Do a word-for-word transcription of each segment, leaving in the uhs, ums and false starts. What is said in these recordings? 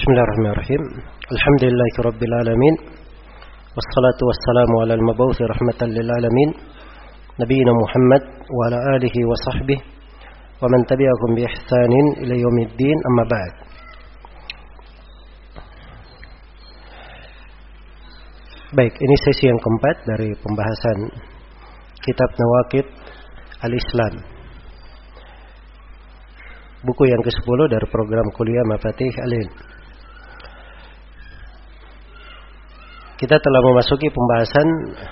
Bismillahirrahmanirrahim. Alhamdulillahirabbil alamin. Wassalatu wassalamu ala al-mab'uts rahmatan lil alamin. Nabiyina Muhammad wa ala alihi wa sahbihi wa man tabi'ahum bi ihsanin ila yaumiddin, amma ba'd. Baik, ini sesi yang keempat dari pembahasan Kitab Nawaqid Al-Islam, buku yang kesepuluh dari program kuliah Mafatih Al-Ilm. Kita telah memasuki pembahasan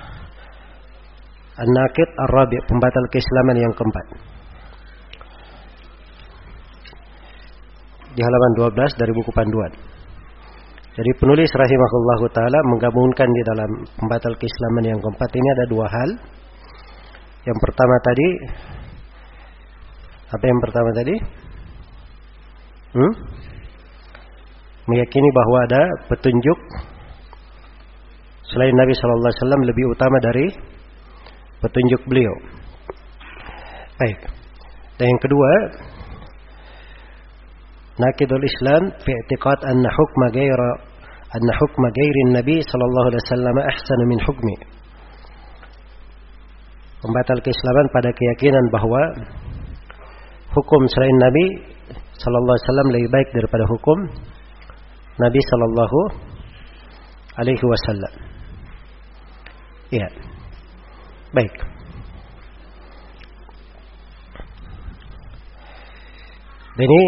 An-Naqid Ar-Rabi', pembatal keislaman yang keempat, di halaman dua belas dari buku panduan. Jadi penulis rahimahullahu ta'ala menggabungkan di dalam pembatal keislaman yang keempat ini ada dua hal. Yang pertama tadi, apa yang pertama tadi? Hmm? Meyakini bahwa ada petunjuk selain Nabi shallallahu alaihi wasallam lebih utama dari petunjuk beliau. Baik. Dan yang kedua, Naqidul Islam fi i'tiqad anna hukma ghaira anna hukma ghairi Nabi sallallahu alaihi wasallam ahsanu min hukmi. Pembatal keislaman pada keyakinan bahwa hukum selain Nabi sallallahu alaihi wasallam lebih baik daripada hukum Nabi sallallahu alaihi wasallam. Ya. Baik. Dan ini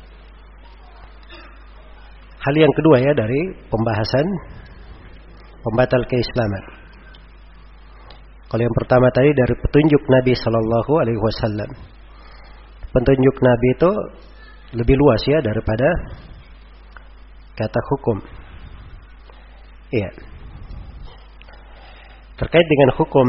hal yang kedua ya dari pembahasan pembatal keislaman. Kalau yang pertama tadi dari petunjuk Nabi sallallahu alaihi wasallam. Petunjuk Nabi itu lebih luas ya daripada kata hukum. Iya. Terkait dengan hukum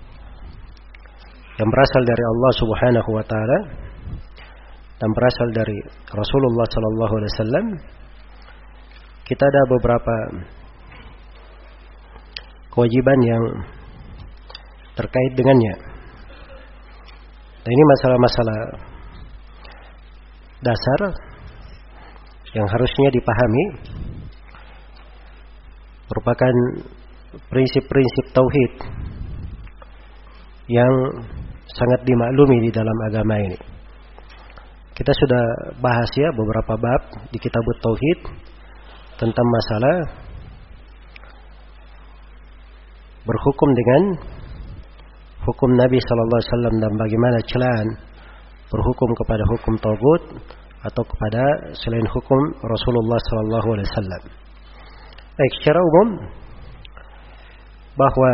yang berasal dari Allah Subhanahu wa taala dan berasal dari Rasulullah sallallahu alaihi wasallam, kita ada beberapa kewajiban yang terkait dengannya. Dan ini masalah-masalah dasar yang harusnya dipahami, merupakan prinsip-prinsip tauhid yang sangat dimaklumi di dalam agama ini. Kita sudah bahas ya beberapa bab di Kitabut Tauhid tentang masalah berhukum dengan hukum Nabi sallallahu alaihi wasallam dan bagaimana celaan berhukum kepada hukum tagut atau kepada selain hukum Rasulullah sallallahu alaihi wasallam. Baik, secara umum bahwa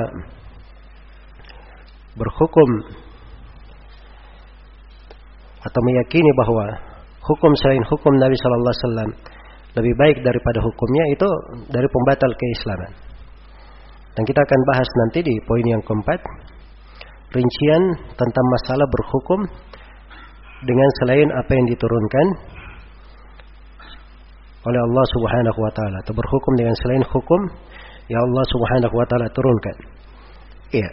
berhukum atau meyakini bahwa hukum selain hukum Nabi sallallahu alaihi wasallam lebih baik daripada hukumnya itu dari pembatal keislaman. Dan kita akan bahas nanti di poin yang keempat, rincian tentang masalah berhukum dengan selain apa yang diturunkan oleh Allah Subhanahu wa taala, atau berhukum dengan selain hukum yang Allah Subhanahu wa taala turunkan. Iya.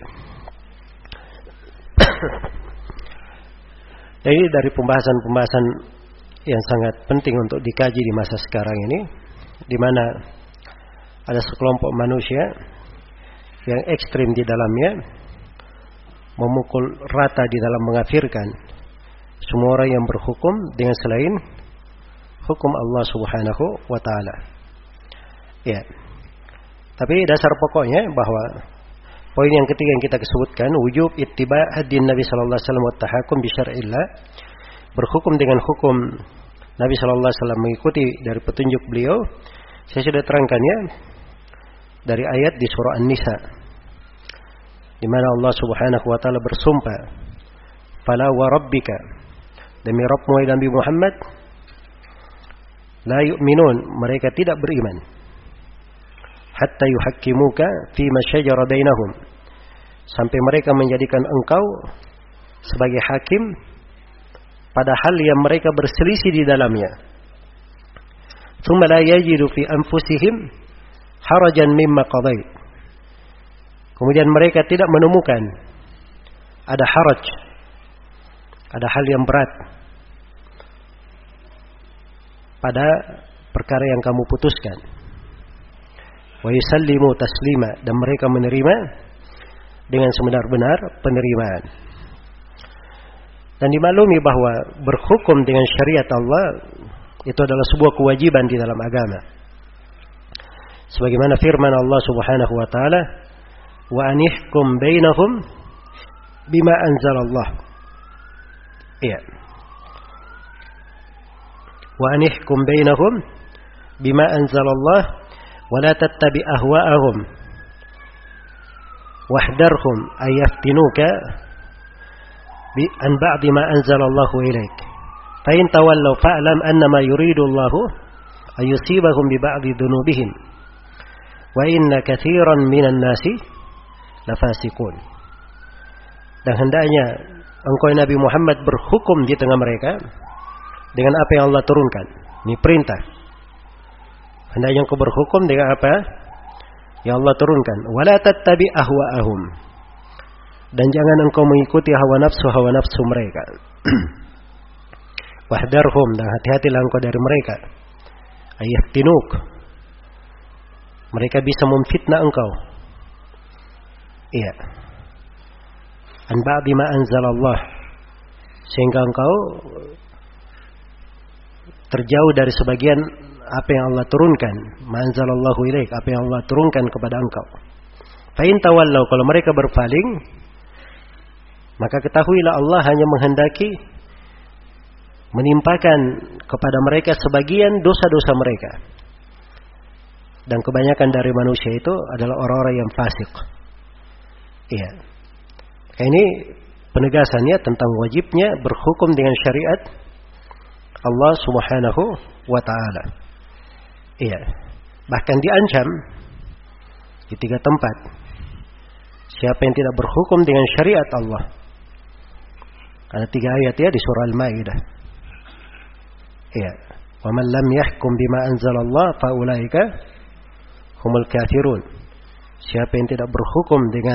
Jadi dari pembahasan-pembahasan yang sangat penting untuk dikaji di masa sekarang ini, di mana ada sekelompok manusia yang ekstrim di dalamnya, memukul rata di dalam mengafirkan semua orang yang berhukum dengan selain hukum Allah Subhanahu wa taala. Ya. Tapi dasar pokoknya bahwa poin yang ketiga yang kita sebutkan, wujub ittiba' hadin Nabi sallallahu alaihi wasallam wa tahakum bi syar'illah, berhukum dengan hukum Nabi sallallahu alaihi wasallam, mengikuti dari petunjuk beliau. Saya sudah terangkan ya dari ayat di surah An-Nisa, di mana Allah Subhanahu wa taala bersumpah, "Fala wa rabbika", demi Rabbmu Nabi Muhammad, "la yu'minun", mereka tidak beriman, "hatta yuhakkimuka fi ma syajara bainahum", sampai mereka menjadikan engkau sebagai hakim pada hal yang mereka berselisih di dalamnya. "Tsumma la yajidu fi anfusihim harajan mimma qadait", kemudian mereka tidak menemukan ada haraj, ada hal yang berat pada perkara yang kamu putuskan. Wa yusallimu taslima, dan mereka menerima dengan sebenar-benar penerimaan. Dan dimaklumi bahwa berhukum dengan syariat Allah itu adalah sebuah kewajiban di dalam agama. Sebagaimana firman Allah Subhanahu wa taala, "Wa anihkum bainahum bima anzalallah." Iya. Wa anihkum bainahum bima anzalallah wa la tattabi ahwa'ahum wahdarhum ay yaftinuka bi an ba'di ma anzalallahu ilaik. Fa in tawallaw fa'lam annama yuridu Allahu ay yusibahum bi ba'di dhunubihim wa inna katsiran minan nasi lafasiqun. Dan hendaknya engkau Nabi Muhammad berhukum di tengah mereka dengan apa yang Allah turunkan. Ini perintah. Hendaknya engkau berhukum dengan apa yang Allah turunkan. Wala tattabi ahwa'ahum, dan jangan engkau mengikuti hawa nafsu hawa nafsu mereka. Wahdarhum, dan hati-hatilah engkau dari mereka. Ayaftinuk, mereka bisa memfitnah engkau. Iya. An ba'di ma anzalallah, sehingga engkau terjauh dari sebagian apa yang Allah turunkan. Ma anzalallahu ilaik, apa yang Allah turunkan kepada engkau. Fa in tawallaw, kalau mereka berpaling, maka ketahuilah Allah hanya menghendaki menimpakan kepada mereka sebagian dosa-dosa mereka. Dan kebanyakan dari manusia itu adalah orang-orang yang fasik. Iya. Ini penegasannya tentang wajibnya berhukum dengan syariat Allah Subhanahu wa taala. Iya. Bahkan diancam di tiga tempat. Siapa yang tidak berhukum dengan syariat Allah. Ada tiga ayat ya di surah Al-Maidah. Iya. Wa man lam yahkum bima anzalallah fa ulaika humul kafirun. Siapa yang tidak berhukum dengan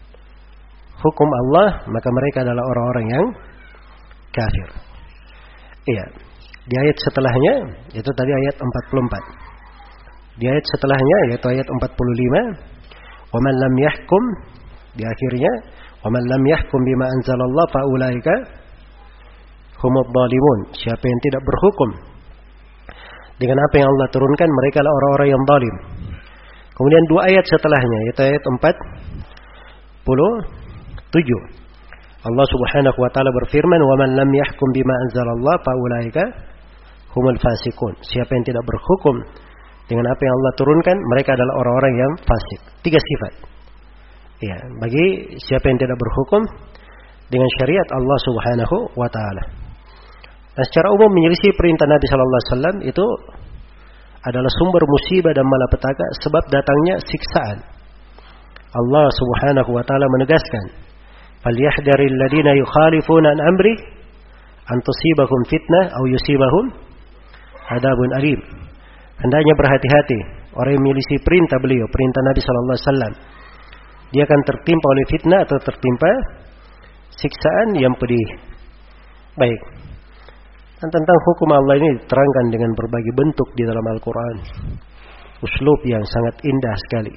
hukum Allah, maka mereka adalah orang-orang yang kafir. Iya. Di ayat setelahnya, itu tadi ayat empat puluh empat. Di ayat setelahnya, yaitu ayat empat puluh lima, wa man lam yahkum, di akhirnya, wa man lam yahkum bima anzalallah fa ulaika humud dhalimun. Siapa yang tidak berhukum dengan apa yang Allah turunkan, mereka adalah orang-orang yang zalim. Kemudian dua ayat setelahnya, yaitu ayat empat puluh tujuh. Allah Subhanahu wa taala berfirman, "Wa man lam yahkum bima anzalallah fa ulaika humul fasiqun." Siapa yang tidak berhukum dengan apa yang Allah turunkan, mereka adalah orang-orang yang fasik. Tiga sifat. Ya, bagi siapa yang tidak berhukum dengan syariat Allah Subhanahu wa taala. Dan secara umum menyelisih perintah Nabi sallallahu alaihi wasallam itu adalah sumber musibah dan malapetaka, sebab datangnya siksaan. Allah Subhanahu wa taala menegaskan, "Falyahdharil ladina yukhalifuna an amri an tusibahum fitnah aw yusibahum adzabun alim." Hendaknya berhati-hati orang yang menyelisih perintah beliau, perintah Nabi sallallahu alaihi wasallam. Dia akan tertimpa oleh fitnah atau tertimpa siksaan yang pedih. Baik. Dan tentang hukum Allah ini diterangkan dengan berbagai bentuk di dalam Al-Quran. Uslub yang sangat indah sekali.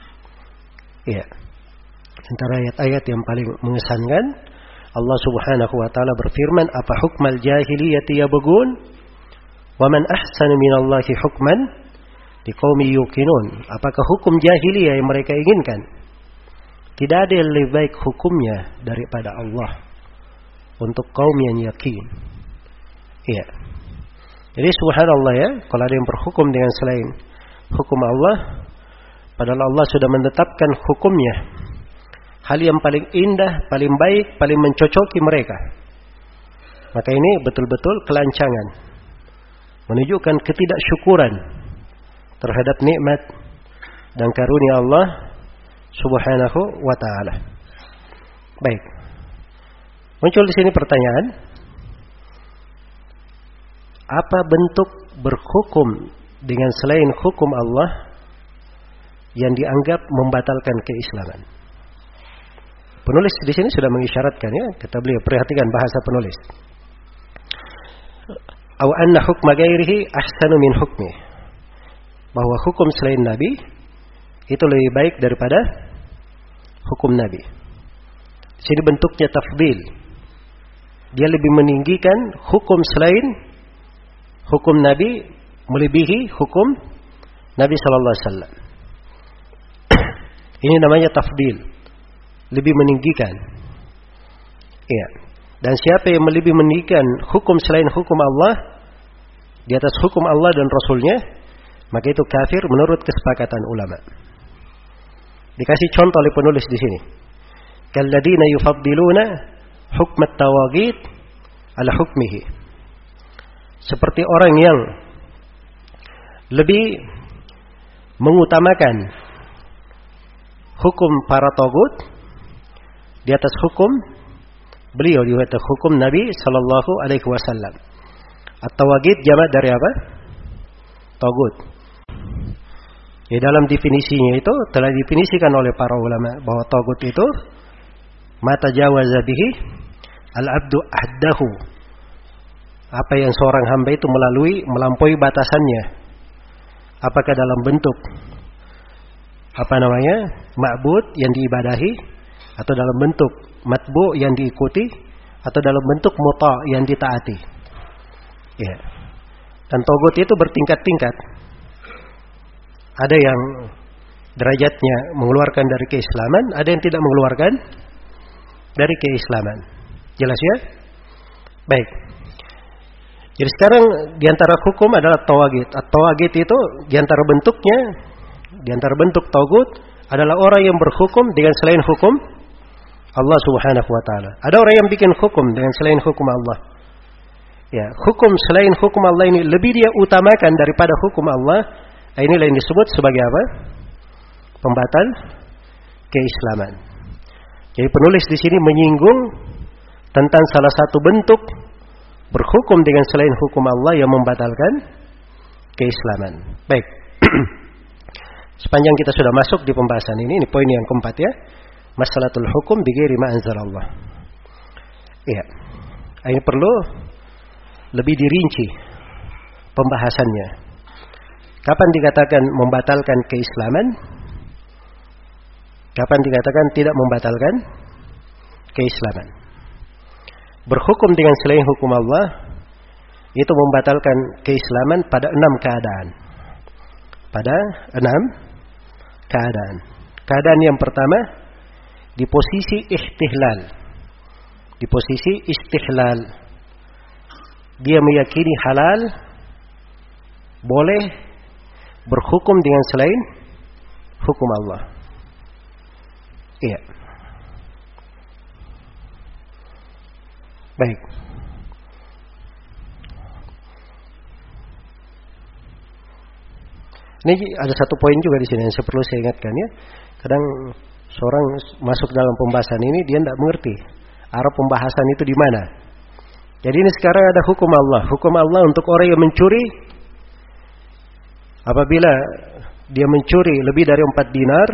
Ya. Antara ayat-ayat yang paling mengesankan, Allah Subhanahu wa taala berfirman, "Apa hukmal jahiliyati yabghun? Wa man ahsanu minallahi hukman liqaumin yuqinun." Apakah hukum jahiliyah yang mereka inginkan? Tidak ada yang lebih baik hukumnya daripada Allah untuk kaum yang yakin. Iya. Jadi subhanallah ya, kalau ada yang berhukum dengan selain hukum Allah, padahal Allah sudah menetapkan hukumnya, hal yang paling indah, paling baik, paling mencocoki mereka. Maka ini betul-betul kelancangan, menunjukkan ketidaksyukuran terhadap nikmat dan karunia Allah Subhanahu wa taala. Baik. Muncul di sini pertanyaan, apa bentuk berhukum dengan selain hukum Allah yang dianggap membatalkan keislaman? Penulis di sini sudah mengisyaratkan ya, kata beliau, perhatikan bahasa penulis. Aw anna hukma ghairihi ahsanu min hukmi, bahwa hukum selain Nabi itu lebih baik daripada hukum Nabi. Di sini bentuknya tafdil. Dia lebih meninggikan hukum selain hukum Nabi melebihi hukum Nabi sallallahu alaihi wasallam. Ini namanya tafdil. Lebih meninggikan. Iya. Dan siapa yang lebih meninggikan hukum selain hukum Allah di atas hukum Allah dan Rasulnya, maka itu kafir menurut kesepakatan ulama. Dikasih contoh oleh penulis di sini. Kalladina yufaddiluna hukm at-tawaghit ala hukmihi. Seperti orang yang lebih mengutamakan hukum para tagut di atas hukum beliau, di atas hukum Nabi sallallahu alaihi wasallam. At-tawaghit jamak dari apa? Tagut. Ya, dalam definisinya itu telah definisikan oleh para ulama bahwa tagut itu mata jawaza bihi al-abdu ahdahu. Apa yang seorang hamba itu melalui melampaui batasannya. Apakah dalam bentuk apa namanya? Ma'bud yang diibadahi, atau dalam bentuk matbu yang diikuti, atau dalam bentuk muta yang ditaati. Ya. Dan tagut itu bertingkat-tingkat. Ada yang derajatnya mengeluarkan dari keislaman, ada yang tidak mengeluarkan dari keislaman. Jelas ya? Baik. Jadi sekarang diantara hukum adalah tawaghit. At-tawaghit itu diantara bentuknya, diantara bentuk tagut adalah orang yang berhukum dengan selain hukum Allah Subhanahu wa taala. Ada orang yang bikin hukum dengan selain hukum Allah. Ya, hukum selain hukum Allah ini lebih dia utamakan daripada hukum Allah. Inilah yang disebut sebagai apa? Pembatal keislaman. Jadi penulis di sini menyinggung tentang salah satu bentuk berhukum dengan selain hukum Allah yang membatalkan keislaman. Baik. Sepanjang kita sudah masuk di pembahasan ini, ini poin yang keempat ya. Masalatul hukum bighairi ma anzalallah. Iya. Ini perlu lebih dirinci pembahasannya. Kapan dikatakan membatalkan keislaman? Kapan dikatakan tidak membatalkan keislaman? Berhukum dengan selain hukum Allah itu membatalkan keislaman pada enam keadaan. Pada enam keadaan. Keadaan yang pertama di posisi istihlal. Di posisi istihlal. Dia meyakini halal boleh berhukum dengan selain hukum Allah. Iya. Baik. Ini ada satu poin juga di sini yang saya perlu saya ingatkan ya. Kadang seorang masuk dalam pembahasan ini dia tidak mengerti arah pembahasan itu di mana. Jadi ini sekarang ada hukum Allah. Hukum Allah untuk orang yang mencuri, apabila dia mencuri lebih dari empat dinar,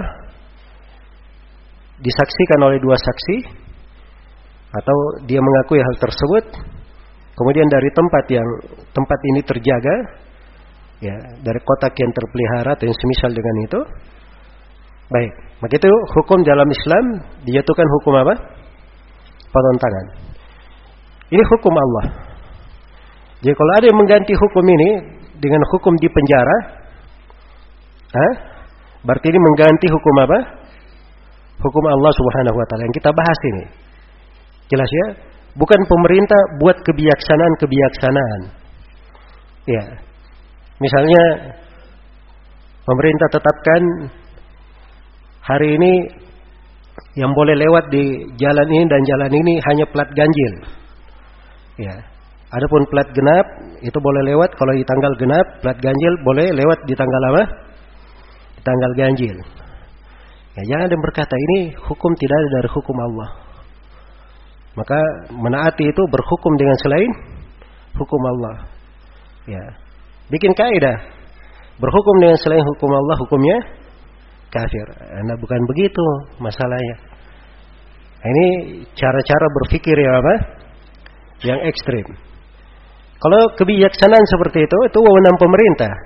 disaksikan oleh dua saksi, atau dia mengakui hal tersebut, kemudian dari tempat yang tempat ini terjaga, ya, dari kotak yang terpelihara atau yang semisal dengan itu, baik, maka itu hukum dalam Islam dijatuhkan hukum apa? Potong tangan. Ini hukum Allah. Jadi kalau ada yang mengganti hukum ini dengan hukum di penjara, Hah? berarti ini mengganti hukum apa? Hukum Allah Subhanahu wa taala yang kita bahas ini. Jelas ya? Bukan pemerintah buat kebijaksanaan-kebijaksanaan. Ya. Misalnya pemerintah tetapkan hari ini yang boleh lewat di jalan ini dan jalan ini hanya plat ganjil. Ya. Adapun plat genap itu boleh lewat kalau di tanggal genap, plat ganjil boleh lewat di tanggal apa? Di tanggal ganjil. Ya, jangan ada yang berkata ini hukum tidak ada dari hukum Allah. Maka menaati itu berhukum dengan selain hukum Allah. Ya. Bikin kaidah. Berhukum dengan selain hukum Allah hukumnya kafir. Nah, bukan begitu masalahnya. Nah, ini cara-cara berpikir yang apa? Yang ekstrim. Kalau kebijaksanaan seperti itu, itu wewenang pemerintah.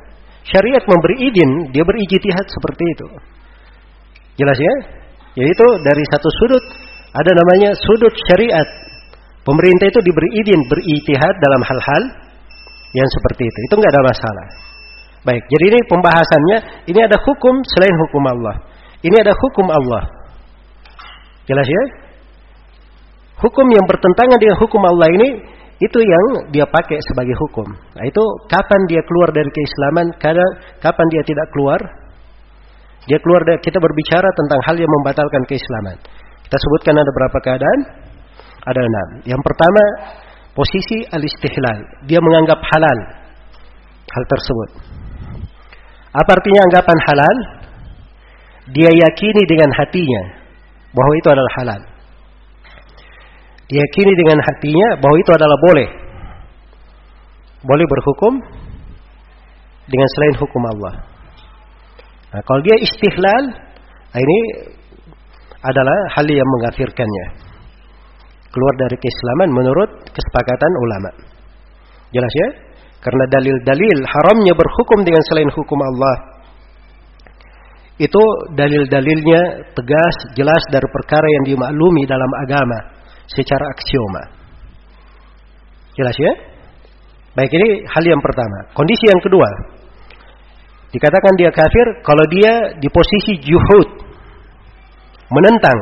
Syariat memberi izin, dia berijtihad seperti itu. Jelas ya? Yaitu dari satu sudut ada namanya sudut syariat. Pemerintah itu diberi izin berijtihad dalam hal-hal yang seperti itu. Itu enggak ada masalah. Baik, jadi ini pembahasannya, ini ada hukum selain hukum Allah. Ini ada hukum Allah. Jelas ya? Hukum yang bertentangan dengan hukum Allah ini, itu yang dia pakai sebagai hukum. Nah, itu kapan dia keluar dari keislaman, kadang kapan dia tidak keluar. Dia keluar dari, kita berbicara tentang hal yang membatalkan keislaman. Kita sebutkan ada berapa keadaan? Ada enam. Yang pertama, posisi al-istihlal. Dia menganggap halal hal tersebut. Apa artinya anggapan halal? Dia yakini dengan hatinya bahwa itu adalah halal. Dia yakini dengan hatinya bahwa itu adalah boleh. Boleh berhukum dengan selain hukum Allah. Nah, kalau dia istihlal, ini adalah hal yang mengkafirkannya. Keluar dari keislaman menurut kesepakatan ulama. Jelas ya? Karena dalil-dalil haramnya berhukum dengan selain hukum Allah, itu dalil-dalilnya tegas, jelas dari perkara yang dimaklumi dalam agama secara aksioma. Jelas ya? Baik, ini hal yang pertama. Kondisi yang kedua, dikatakan dia kafir kalau dia di posisi juhud, menentang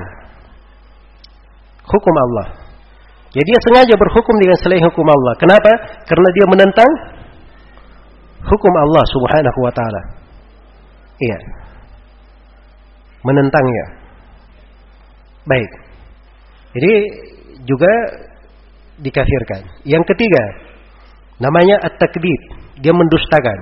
hukum Allah. Jadi dia sengaja berhukum dengan selain hukum Allah. Kenapa? Karena dia menentang hukum Allah Subhanahu wa taala. Iya. Menentangnya. Baik. Jadi juga dikafirkan. Yang ketiga, namanya at-takdzib. Dia mendustakan.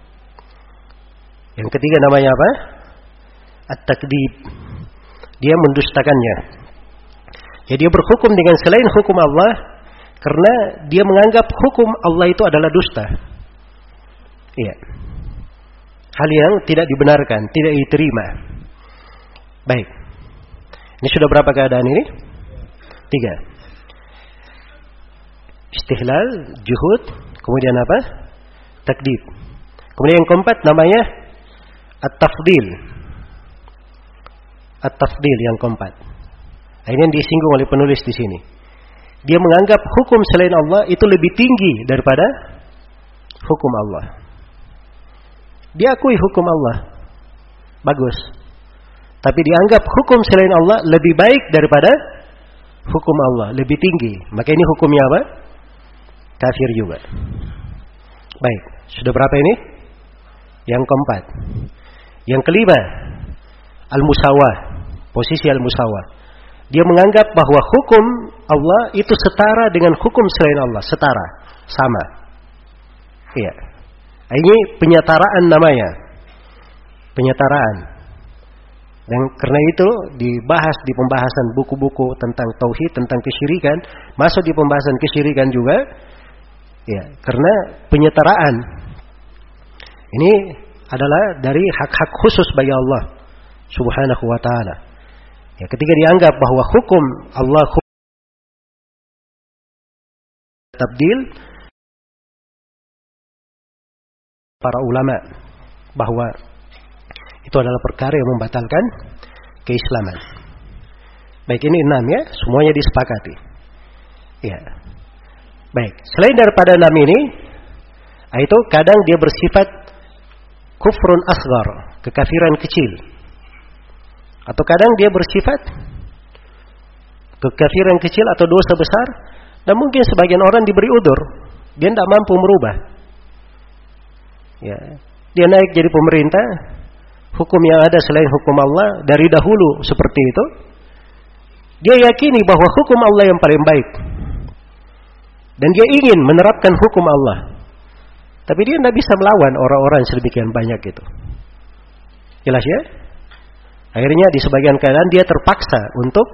Yang ketiga namanya apa? At-takdzib. Dia mendustakannya. Jadi dia berhukum dengan selain hukum Allah karena dia menganggap hukum Allah itu adalah dusta. Iya. Hal yang tidak dibenarkan, tidak diterima. Baik. Ini sudah berapa keadaan ini? Tiga. Istihlal, juhud, kemudian apa? Takdzib. Kemudian yang keempat namanya at-tafdil. At-tafdil yang keempat. Nah, ini yang disinggung oleh penulis di sini. Dia menganggap hukum selain Allah itu lebih tinggi daripada hukum Allah. Dia akui hukum Allah bagus, tapi dianggap hukum selain Allah lebih baik daripada hukum Allah, lebih tinggi. Maka ini hukumnya apa? Kafir juga. Baik, sudah berapa ini? Yang keempat. Yang kelima, al-musawah, posisi al-musawah. Dia menganggap bahwa hukum Allah itu setara dengan hukum selain Allah, setara, sama. Iya. Ini penyetaraan namanya. Penyetaraan. Dan karena itu dibahas di pembahasan buku-buku tentang tauhid, tentang kesyirikan, masuk di pembahasan kesyirikan juga. Ya, karena penyetaraan ini adalah dari hak-hak khusus bagi Allah Subhanahu wa taala. Ya, ketika dianggap bahwa hukum Allah tabdil, para ulama bahwa itu adalah perkara yang membatalkan keislaman. Baik, ini enam ya, semuanya disepakati. Ya. Baik, selain daripada enam ini, itu kadang dia bersifat kufrun asghar, kekafiran kecil. Atau kadang dia bersifat kekafiran kecil atau dosa besar, dan mungkin sebagian orang diberi udzur, dia tidak mampu merubah. Ya, dia naik jadi pemerintah, hukum yang ada selain hukum Allah dari dahulu seperti itu. Dia yakini bahwa hukum Allah yang paling baik, dan dia ingin menerapkan hukum Allah. Tapi dia tidak bisa melawan orang-orang sedemikian banyak itu. Jelas ya? Akhirnya di sebagian keadaan dia terpaksa untuk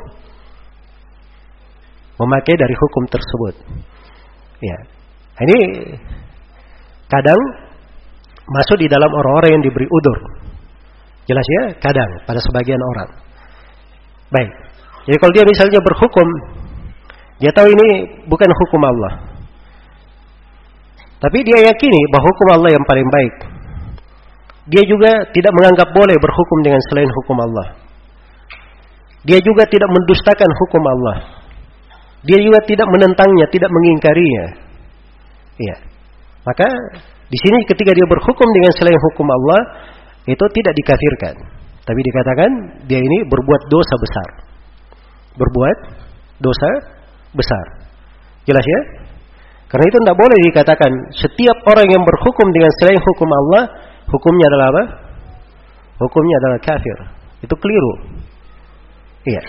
memakai dari hukum tersebut. Ya, ini kadang masuk di dalam orang-orang yang diberi udzur. Jelas ya, kadang pada sebagian orang. Baik. Jadi kalau dia misalnya berhukum, dia tahu ini bukan hukum Allah, tapi dia yakini bahwa hukum Allah yang paling baik. dia juga tidak menganggap boleh berhukum dengan selain hukum Allah. Dia juga tidak mendustakan hukum Allah. Dia juga tidak menentangnya, tidak mengingkarinya. Iya. Maka di sini ketika dia berhukum dengan selain hukum Allah, itu tidak dikafirkan, tapi dikatakan dia ini berbuat dosa besar. Berbuat dosa besar. Jelas ya? Karena itu tidak boleh dikatakan setiap orang yang berhukum dengan selain hukum Allah, hukumnya adalah apa? Hukumnya adalah kafir. Itu keliru. Iya.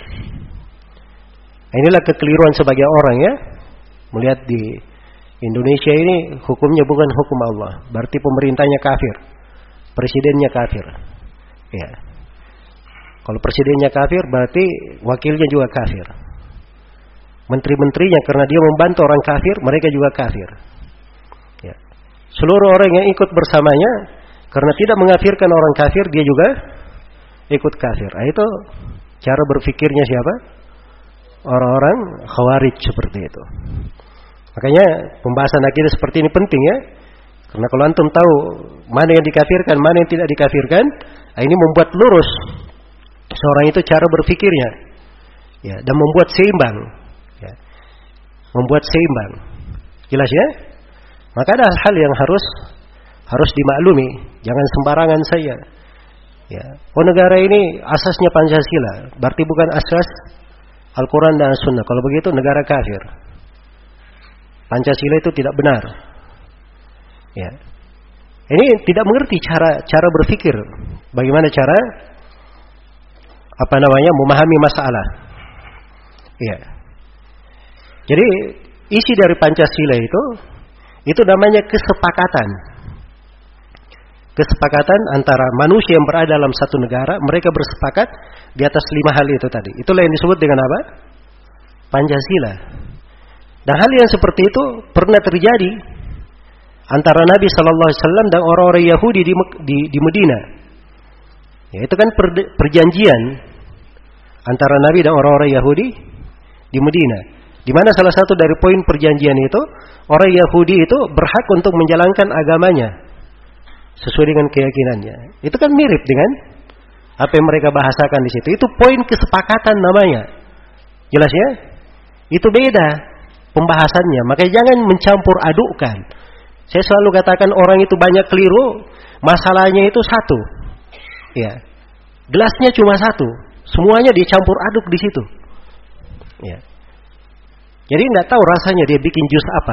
Inilah kekeliruan sebagai orang ya. Melihat di Indonesia ini hukumnya bukan hukum Allah, berarti pemerintahnya kafir, presidennya kafir. Ya. Kalau presidennya kafir berarti wakilnya juga kafir. Menteri-menterinya karena dia membantu orang kafir, mereka juga kafir. Ya. Seluruh orang yang ikut bersamanya karena tidak mengkafirkan orang kafir, dia juga ikut kafir. Nah, itu cara berpikirnya siapa? Orang-orang khawarij seperti itu. Makanya pembahasan akidah seperti ini penting ya. Karena kalau antum tahu mana yang dikafirkan, mana yang tidak dikafirkan, ini membuat lurus seorang itu cara berpikirnya. Ya, dan membuat seimbang. Ya. Membuat seimbang. Jelas ya? Maka ada hal yang harus harus dimaklumi, jangan sembarangan saja. Ya. Oh, negara ini asasnya Pancasila, berarti bukan asas Al-Quran dan As-Sunnah. Kalau begitu negara kafir. Pancasila itu tidak benar. Ya. Ini tidak mengerti cara cara berpikir. Bagaimana cara apa namanya memahami masalah. Ya. Jadi isi dari Pancasila itu itu namanya kesepakatan. Kesepakatan antara manusia yang berada dalam satu negara, mereka bersepakat di atas lima hal itu tadi. Itulah yang disebut dengan apa? Pancasila. Dan hal yang seperti itu pernah terjadi antara Nabi Sallallahu Alaihi Wasallam dan orang-orang Yahudi di, di, di Medina. Ya, itu kan per, perjanjian antara Nabi dan orang-orang Yahudi di Medina. Di mana salah satu dari poin perjanjian itu, orang Yahudi itu berhak untuk menjalankan agamanya sesuai dengan keyakinannya. Itu kan mirip dengan apa yang mereka bahasakan di situ. Itu poin kesepakatan namanya. Jelas ya? Itu beda pembahasannya. Makanya jangan mencampur adukkan. Saya selalu katakan orang itu banyak keliru, masalahnya itu satu. Ya. Gelasnya cuma satu. Semuanya dicampur aduk di situ. Ya. Jadi enggak tahu rasanya dia bikin jus apa.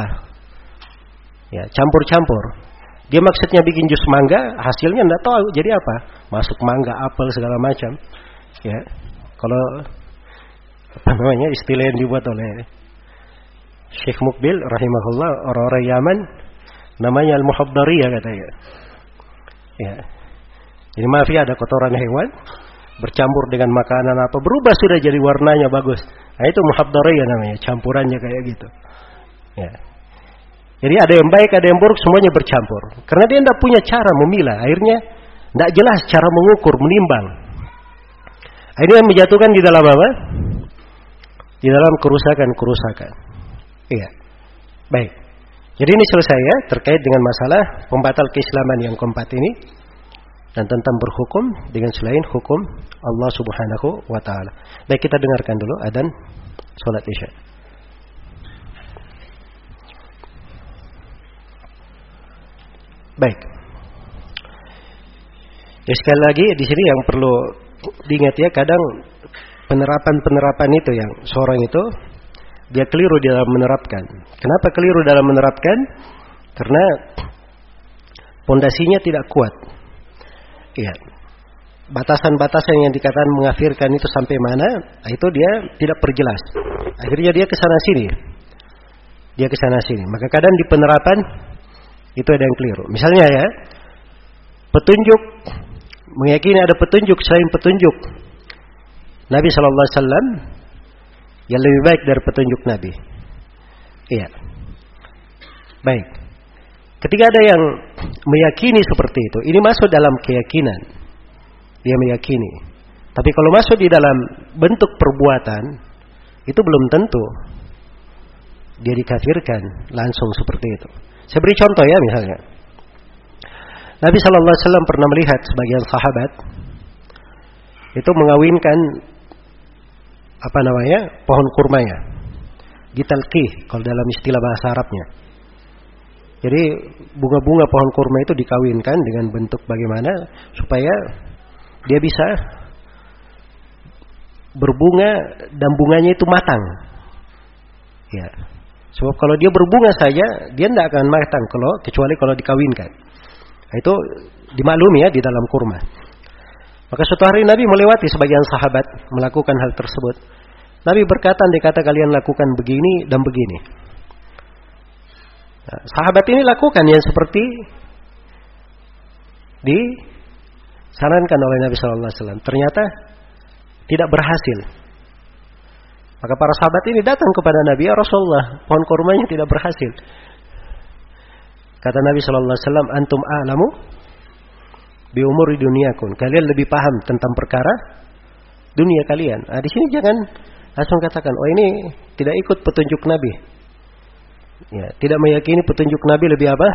Ya, campur-campur. Dia maksudnya bikin jus mangga, hasilnya enggak tahu jadi apa. Masuk mangga, apel segala macam. Ya. Kalau apa namanya istilah yang dibuat oleh Syekh Mukbil rahimahullah, orang-orang Yaman namanya al-muhabdariyah katanya. Ya. Jadi maaf ya, ada kotoran hewan bercampur dengan makanan apa, berubah sudah jadi warnanya bagus. Nah, itu muhabdariyah namanya, campurannya kayak gitu. Ya. Jadi ada yang baik, ada yang buruk, semuanya bercampur. Karena dia tidak punya cara memilah, akhirnya tidak jelas cara mengukur, menimbang. Akhirnya menjatuhkan di dalam apa? Di dalam kerusakan-kerusakan. Iya. Baik. Jadi ini selesai ya terkait dengan masalah pembatal keislaman yang keempat ini dan tentang berhukum dengan selain hukum Allah Subhanahu wa taala. Baik, kita dengarkan dulu adzan salat Isya. Baik. Ya, sekali lagi di sini yang perlu diingat ya, kadang penerapan-penerapan itu yang seorang itu dia keliru dalam menerapkan. Kenapa keliru dalam menerapkan? Karena pondasinya tidak kuat. Iya. Batasan-batasan yang dikatakan mengkafirkan itu sampai mana? Itu dia tidak perjelas. Akhirnya dia ke sana sini. Dia ke sana sini. Maka kadang di penerapan itu ada yang keliru. Misalnya ya, petunjuk, meyakini ada petunjuk selain petunjuk Nabi Sallallahu Alaihi Wasallam yang lebih baik dari petunjuk Nabi. Iya. Baik. Ketika ada yang meyakini seperti itu, ini masuk dalam keyakinan. Dia meyakini. Tapi kalau masuk di dalam bentuk perbuatan, itu belum tentu dia dikafirkan langsung seperti itu. Saya beri contoh ya misalnya. Nabi Shallallahu Alaihi Wasallam pernah melihat sebagian sahabat itu mengawinkan apa namanya pohon kurmanya, gitalqih kalau dalam istilah bahasa Arabnya. Jadi bunga-bunga pohon kurma itu dikawinkan dengan bentuk bagaimana supaya dia bisa berbunga dan bunganya itu matang. Ya. Sebab kalau dia berbunga saja, dia tidak akan matang kalau kecuali kalau dikawinkan. Nah, itu dimaklumi ya di dalam kurma. Maka suatu hari Nabi melewati sebagian sahabat melakukan hal tersebut. Nabi berkata, andai kata kalian lakukan begini dan begini. Nah, sahabat ini lakukan yang seperti disarankan oleh Nabi Shallallahu Alaihi Wasallam. Ternyata tidak berhasil. Maka para sahabat ini datang kepada Nabi, ya Rasulullah, pohon kurmanya tidak berhasil. Kata Nabi Shallallahu Alaihi Wasallam, antum a'lamu bi umuri dunyakum. Kalian lebih paham tentang perkara dunia kalian. Nah, di sini jangan langsung katakan, oh ini tidak ikut petunjuk Nabi. Ya, tidak meyakini petunjuk Nabi lebih apa?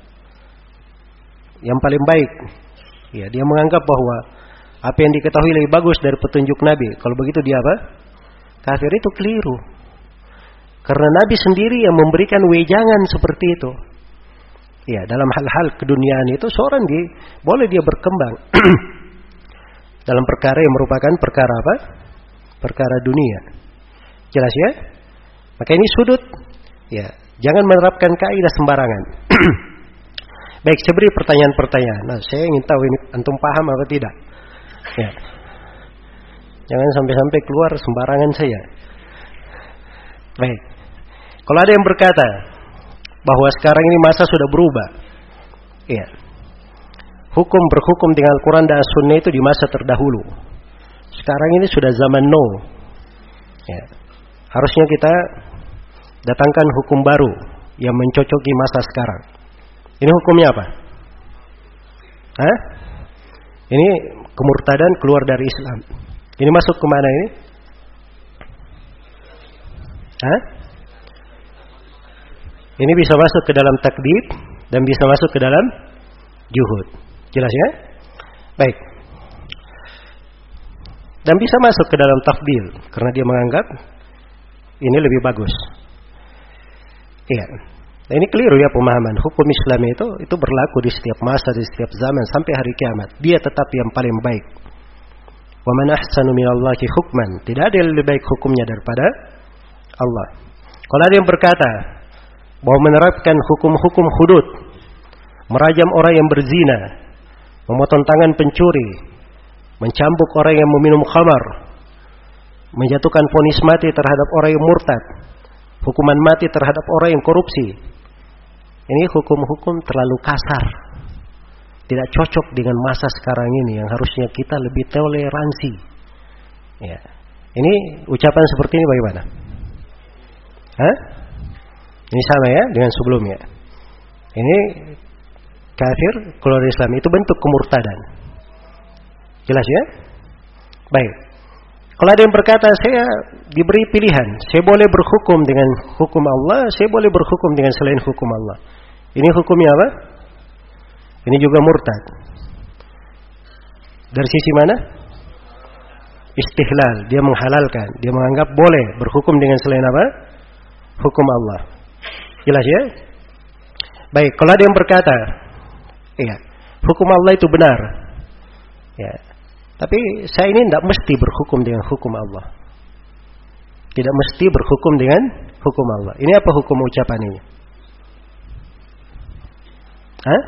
Yang paling baik. Ya, dia menganggap bahwa apa yang diketahui lebih bagus dari petunjuk Nabi. Kalau begitu dia apa? Kafir. Itu keliru. Karena Nabi sendiri yang memberikan wejangan seperti itu. Ya, dalam hal-hal keduniaan itu seorang di, boleh dia berkembang dalam perkara yang merupakan perkara apa? Perkara dunia. Jelas ya? Maka ini sudut. Ya, jangan menerapkan kaidah sembarangan. Baik, saya beri pertanyaan-pertanyaan. Nah, saya ingin tahu ini antum paham apa tidak. Ya. Jangan sampai-sampai keluar sembarangan saya. Baik. Kalau ada yang berkata bahwa sekarang ini masa sudah berubah. Iya. Hukum berhukum dengan Al-Quran dan As-Sunnah itu di masa terdahulu. Sekarang ini sudah zaman no. Ya. Harusnya kita datangkan hukum baru yang mencocoki masa sekarang. Ini hukumnya apa? Hah? Ini kemurtadan, keluar dari Islam. Ini masuk ke mana ini? Hah? Ini bisa masuk ke dalam takdir dan bisa masuk ke dalam juhud. Jelas ya? Baik. Dan bisa masuk ke dalam tafdil karena dia menganggap ini lebih bagus. Iya. Nah, ini keliru ya pemahaman. Hukum Islam itu itu berlaku di setiap masa, di setiap zaman sampai hari kiamat. Dia tetap yang paling baik. Wa man ahsanu minallahi hukman. Tidak ada yang lebih baik hukumnya daripada Allah. Kalau ada yang berkata bahwa menerapkan hukum-hukum hudud, merajam orang yang berzina, memotong tangan pencuri, mencambuk orang yang meminum khamar, menjatuhkan vonis mati terhadap orang yang murtad, hukuman mati terhadap orang yang korupsi. Ini hukum-hukum terlalu kasar. Tidak cocok dengan masa sekarang ini yang harusnya kita lebih toleransi. Ya. Ini ucapan seperti ini bagaimana? Hah? Ini sama ya dengan sebelumnya. Ini kafir keluar dari Islam, itu bentuk kemurtadan. Jelas ya? Baik. Kalau ada yang berkata saya diberi pilihan, saya boleh berhukum dengan hukum Allah, saya boleh berhukum dengan selain hukum Allah. Ini hukumnya apa? Ini juga murtad. Dari sisi mana? Istihlal, dia menghalalkan, dia menganggap boleh berhukum dengan selain apa? Hukum Allah. Jelas ya? Baik, kalau ada yang berkata, iya, hukum Allah itu benar. Ya. Tapi saya ini tidak mesti berhukum dengan hukum Allah. Tidak mesti berhukum dengan hukum Allah. Ini apa hukum ucapan ini? Hah?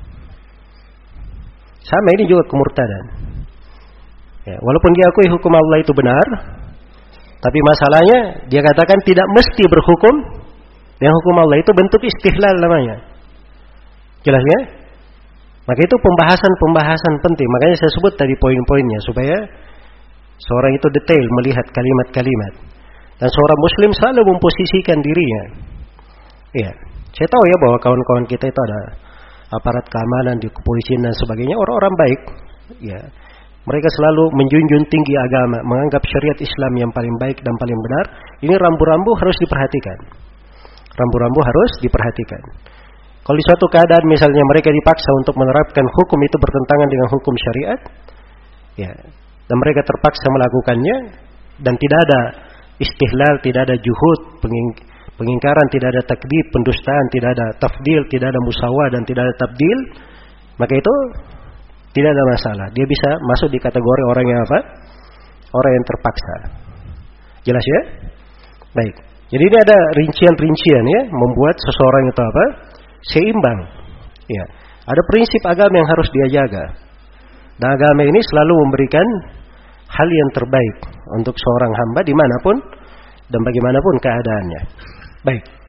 Sama, ini juga kemurtadan. Ya, walaupun dia akui hukum Allah itu benar, tapi masalahnya dia katakan tidak mesti berhukum dengan hukum Allah. Itu bentuk istihlal namanya. Jelas ya? Maka itu pembahasan-pembahasan penting. Makanya saya sebut tadi poin-poinnya supaya seorang itu detail melihat kalimat-kalimat. Dan seorang muslim selalu memposisikan dirinya. Iya. Saya tahu ya bahwa kawan-kawan kita itu ada aparat keamanan di kepolisian dan sebagainya, orang-orang baik. Ya. Mereka selalu menjunjung tinggi agama, menganggap syariat Islam yang paling baik dan paling benar. Ini rambu-rambu harus diperhatikan. Rambu-rambu harus diperhatikan. Kalau di suatu keadaan misalnya mereka dipaksa untuk menerapkan hukum itu bertentangan dengan hukum syariat, ya, dan mereka terpaksa melakukannya, dan tidak ada istihlal, tidak ada juhud, penging, pengingkaran, tidak ada takdzib, pendustaan, tidak ada tafdil, tidak ada musawah, dan tidak ada tabdil, maka itu tidak ada masalah. Dia bisa masuk di kategori orang yang apa? Orang yang terpaksa. Jelas ya? Baik. Jadi ini ada rincian-rincian ya, membuat seseorang itu apa? Seimbang. Ya. Ada prinsip agama yang harus dia jaga. Dan agama ini selalu memberikan hal yang terbaik untuk seorang hamba dimanapun dan bagaimanapun keadaannya. Baik.